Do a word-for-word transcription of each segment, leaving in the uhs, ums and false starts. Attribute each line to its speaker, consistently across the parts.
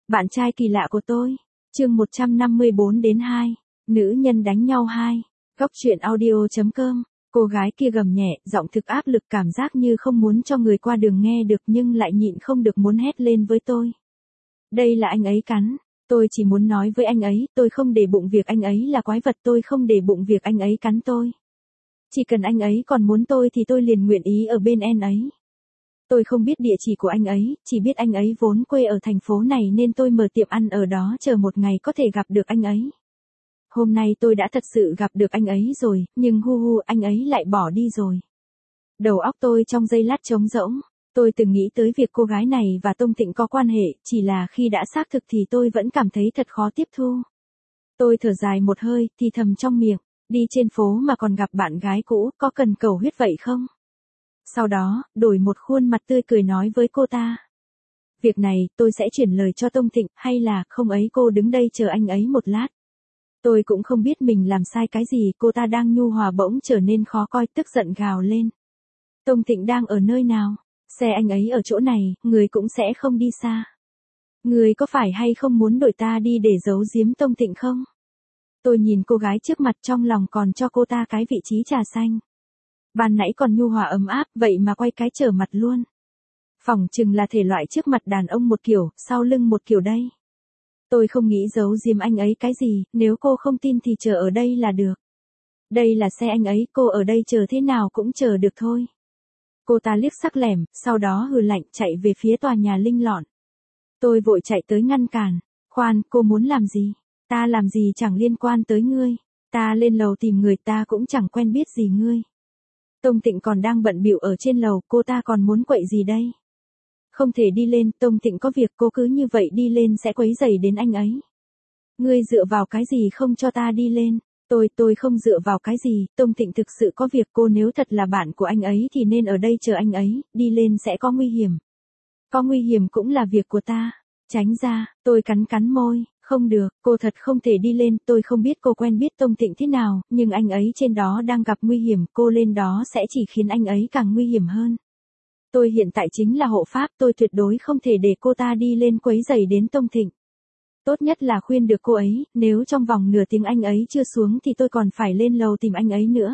Speaker 1: Bạn trai kỳ lạ của tôi. Chương một trăm năm mươi bốn đến hai. Nữ nhân đánh nhau hai. Góc truyện audio chấm com. Cô gái kia gầm nhẹ, giọng thực áp lực, cảm giác như không muốn cho người qua đường nghe được nhưng lại nhịn không được muốn hét lên với tôi. Đây là anh ấy cắn. Tôi chỉ muốn nói với anh ấy, tôi không để bụng việc anh ấy là quái vật, tôi không để bụng việc anh ấy cắn tôi. Chỉ cần anh ấy còn muốn tôi thì tôi liền nguyện ý ở bên anh ấy. Tôi không biết địa chỉ của anh ấy, chỉ biết anh ấy vốn quê ở thành phố này nên tôi mở tiệm ăn ở đó chờ một ngày có thể gặp được anh ấy. Hôm nay tôi đã thật sự gặp được anh ấy rồi, nhưng hu hu anh ấy lại bỏ đi rồi. Đầu óc tôi trong giây lát trống rỗng. Tôi từng nghĩ tới việc cô gái này và Tông Tịnh có quan hệ, chỉ là khi đã xác thực thì tôi vẫn cảm thấy thật khó tiếp thu. Tôi thở dài một hơi, thì thầm trong miệng, đi trên phố mà còn gặp bạn gái cũ, có cần cầu huyết vậy không? Sau đó, đổi một khuôn mặt tươi cười nói với cô ta. Việc này, tôi sẽ chuyển lời cho Tông Tịnh, hay là, không ấy cô đứng đây chờ anh ấy một lát. Tôi cũng không biết mình làm sai cái gì, cô ta đang nhu hòa bỗng trở nên khó coi, tức giận gào lên. Tông Tịnh đang ở nơi nào? Xe anh ấy ở chỗ này, người cũng sẽ không đi xa. Người có phải hay không muốn đổi ta đi để giấu giếm Tông Tịnh không? Tôi nhìn cô gái trước mặt trong lòng còn cho cô ta cái vị trí trà xanh. Ban nãy còn nhu hòa ấm áp, vậy mà quay cái trở mặt luôn. Phỏng chừng là thể loại trước mặt đàn ông một kiểu, sau lưng một kiểu đây. Tôi không nghĩ giấu giếm anh ấy cái gì, nếu cô không tin thì chờ ở đây là được. Đây là xe anh ấy, cô ở đây chờ thế nào cũng chờ được thôi. Cô ta liếc sắc lẻm, sau đó hừ lạnh chạy về phía tòa nhà Linh Lọn. Tôi vội chạy tới ngăn cản. Khoan, cô muốn làm gì? Ta làm gì chẳng liên quan tới ngươi. Ta lên lầu tìm người, ta cũng chẳng quen biết gì ngươi. Tông Tịnh còn đang bận bịu ở trên lầu, cô ta còn muốn quậy gì đây? Không thể đi lên, Tông Tịnh có việc, cô cứ như vậy đi lên sẽ quấy rầy đến anh ấy. Ngươi dựa vào cái gì không cho ta đi lên? Tôi, tôi không dựa vào cái gì, Tông Tịnh thực sự có việc, cô nếu thật là bạn của anh ấy thì nên ở đây chờ anh ấy, đi lên sẽ có nguy hiểm. Có nguy hiểm cũng là việc của ta. Tránh ra, tôi cắn cắn môi, không được, cô thật không thể đi lên, tôi không biết cô quen biết Tông Tịnh thế nào, nhưng anh ấy trên đó đang gặp nguy hiểm, cô lên đó sẽ chỉ khiến anh ấy càng nguy hiểm hơn. Tôi hiện tại chính là hộ pháp, tôi tuyệt đối không thể để cô ta đi lên quấy rầy đến Tông Tịnh. Tốt nhất là khuyên được cô ấy, nếu trong vòng nửa tiếng anh ấy chưa xuống thì tôi còn phải lên lầu tìm anh ấy nữa.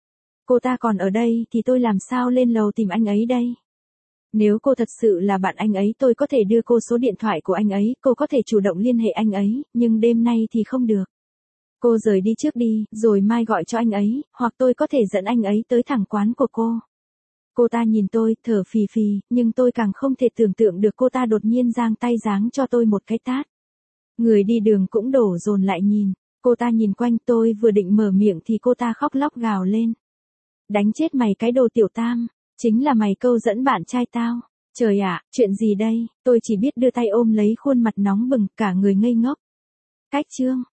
Speaker 1: Cô ta còn ở đây thì tôi làm sao lên lầu tìm anh ấy đây? Nếu cô thật sự là bạn anh ấy tôi có thể đưa cô số điện thoại của anh ấy, cô có thể chủ động liên hệ anh ấy, nhưng đêm nay thì không được. Cô rời đi trước đi, rồi mai gọi cho anh ấy, hoặc tôi có thể dẫn anh ấy tới thẳng quán của cô. Cô ta nhìn tôi, thở phì phì, nhưng tôi càng không thể tưởng tượng được cô ta đột nhiên giang tay giáng cho tôi một cái tát. Người đi đường cũng đổ dồn lại nhìn, cô ta nhìn quanh, tôi vừa định mở miệng thì cô ta khóc lóc gào lên. Đánh chết mày cái đồ tiểu tam, chính là mày câu dẫn bạn trai tao. Trời ạ, chuyện gì đây, tôi chỉ biết đưa tay ôm lấy khuôn mặt nóng bừng, cả người ngây ngốc. Cách chương.